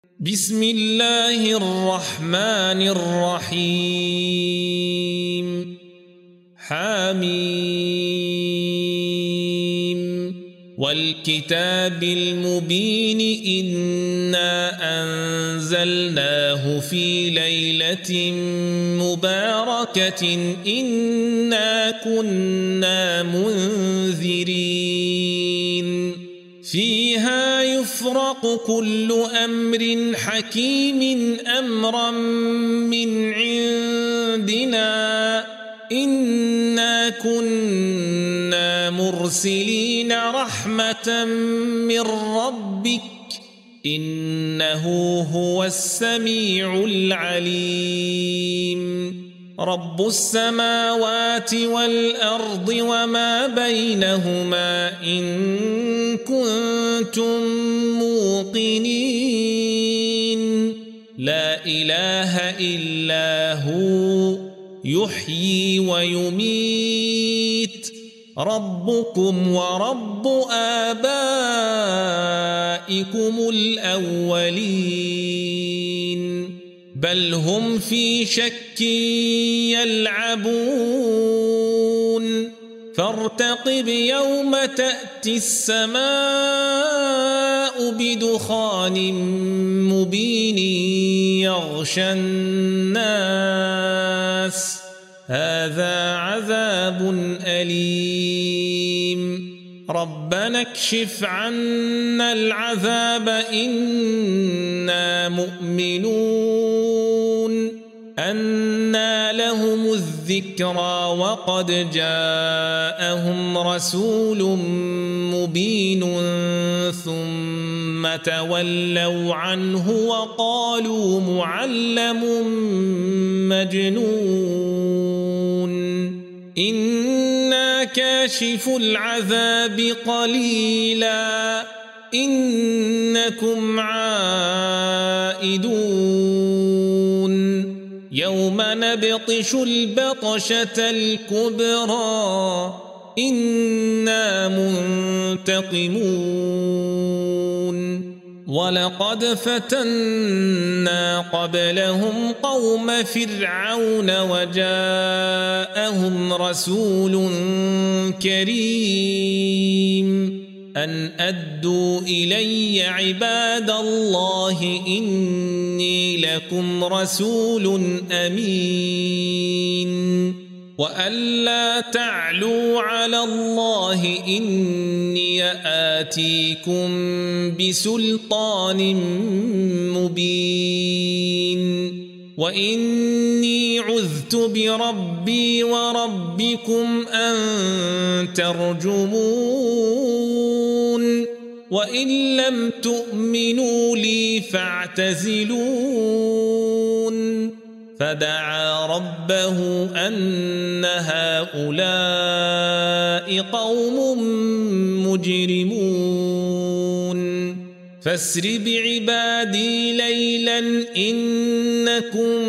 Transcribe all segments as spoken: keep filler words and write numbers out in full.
بسم الله الرحمن الرحيم حميم والكتاب المبين إنا أنزلناه في ليلة مباركة إنا كنا منذرين فيها يفرق كل أمر حكيم أمرا من عندنا إنا كنا مرسلين رحمة من ربك إنه هو السميع العليم رب السماوات والأرض وما بينهما إن كنتم موقنين لا إله إلا هو يحيي ويميت ربكم ورب آبائكم الأولين بل هم في شك يلعبون فارتقب يوم تأتي السماء بدخان مبين يغشى الناس هذا عذاب أليم ربنا اكشف عنا العذاب إنا مؤمنون أنى لهم الذكرى وقد جاءهم رسول مبين ثم تولوا عنه وقالوا معلم مجنون إنا كاشف العذاب قليلا إنكم عائدون يوم نبطش البطشة الكبرى إنا منتقمون ولقد فتنا قبلهم قوم فرعون وجاءهم رسول كريم أن أدوا إلي عباد الله إني لكم رسول أمين وأن لا تعلوا على الله إني آتيكم بسلطان مبين وإني عذت بربي وربكم أن ترجمون وإن لم تؤمنوا لي فاعتزلون فدعا ربه أن هؤلاء قوم مجرمون فاسر بعبادي ليلا إنكم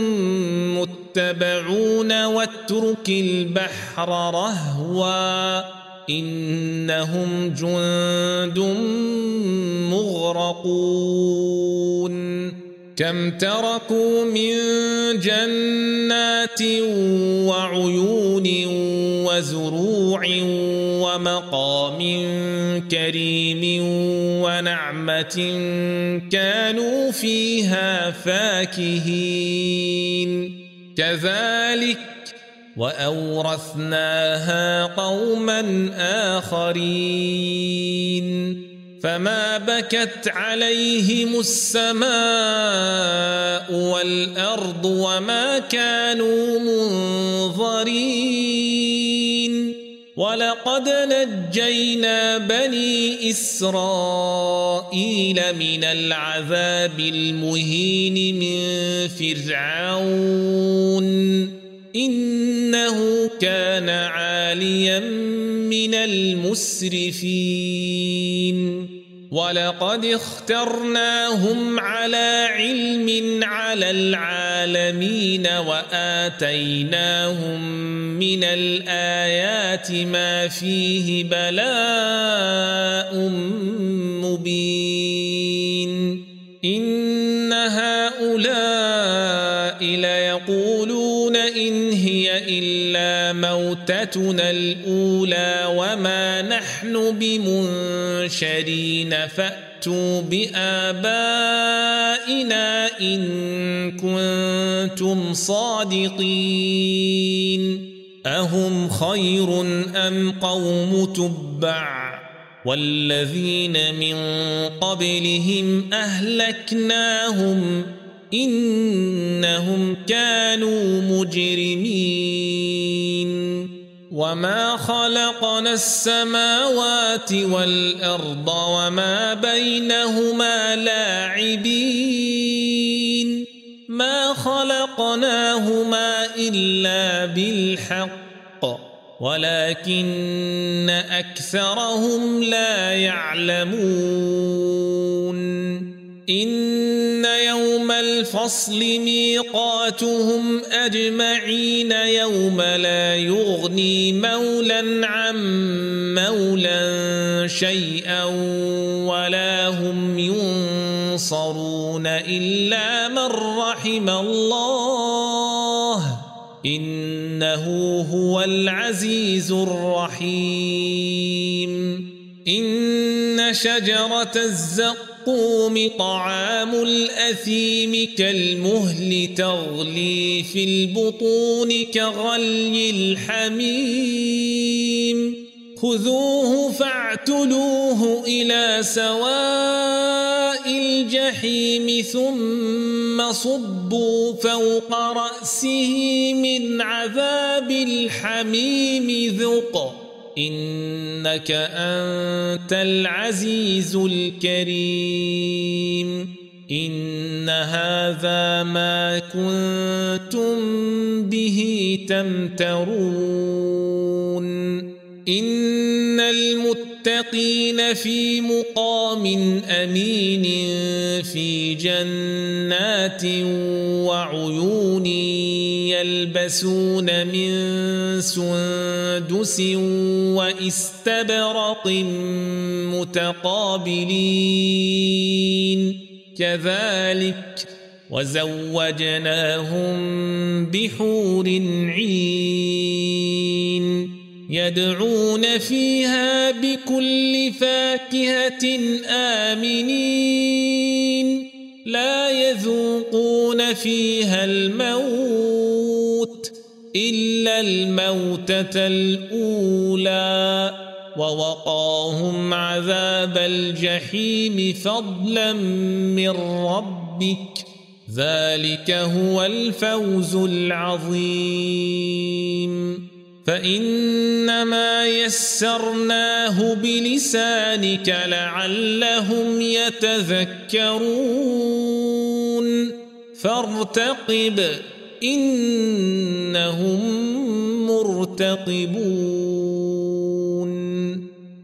متبعون واترك البحر رهوا إنهم جند مغرقون كم تركوا من جنات وعيون وزروع ومقام كريم ونعمة كانوا فيها فاكهين كذلك وأورثناها قوما آخرين فما بكت عليهم السماء والأرض وما كانوا منظرين ولقد نجينا بني إسرائيل من العذاب المهين من فرعون إنه كان عاليا من المسرفين ولقد اخترناهم على علم على العالمين وآتيناهم من الآيات ما فيه بلاء مبين إن هؤلاء ليقولون إن هي إلا موتتنا الأولى وما نحن بمنشرين فأتوا بآبائنا إن كنتم صادقين أهم خير أم قوم تبع والذين من قبلهم أهلكناهم إنهم كانوا مجرمين وما خلقنا السماوات والأرض وما بينهما لاعبين ما خلقناهما إلا بالحق ولكن أكثرهم لا يعلمون إن يوم الفصل ميقاتهم أجمعين يوم لا يغني مولا عن مولا شيئا ولا هم ينصرون إلا من رحم الله إنه هو العزيز الرحيم إن شجرة الزقوم طعام الأثيم كالمهل تغلي في البطون كغلي الحميم خذوه فاعتلوه إلى سواء الجحيم ثم صبوا فوق رأسه من عذاب الحميم ذق إنك أنت العزيز الكريم إن هذا ما كنتم به تمترون إن المتقين في مقام أمين في جنات وعيون يلبسون من سندس وإستبرق متقابلين كذلك وزوجناهم بحور عين يدعون فيها بكل فاكهة آمنين لا يذوقون فيها الموت إلا الموتة الأولى ووقاهم عذاب الجحيم فضلا من ربك ذلك هو الفوز العظيم فإنما يسرناه بلسانك لعلهم يتذكرون فارتقب إنهم مرتقبون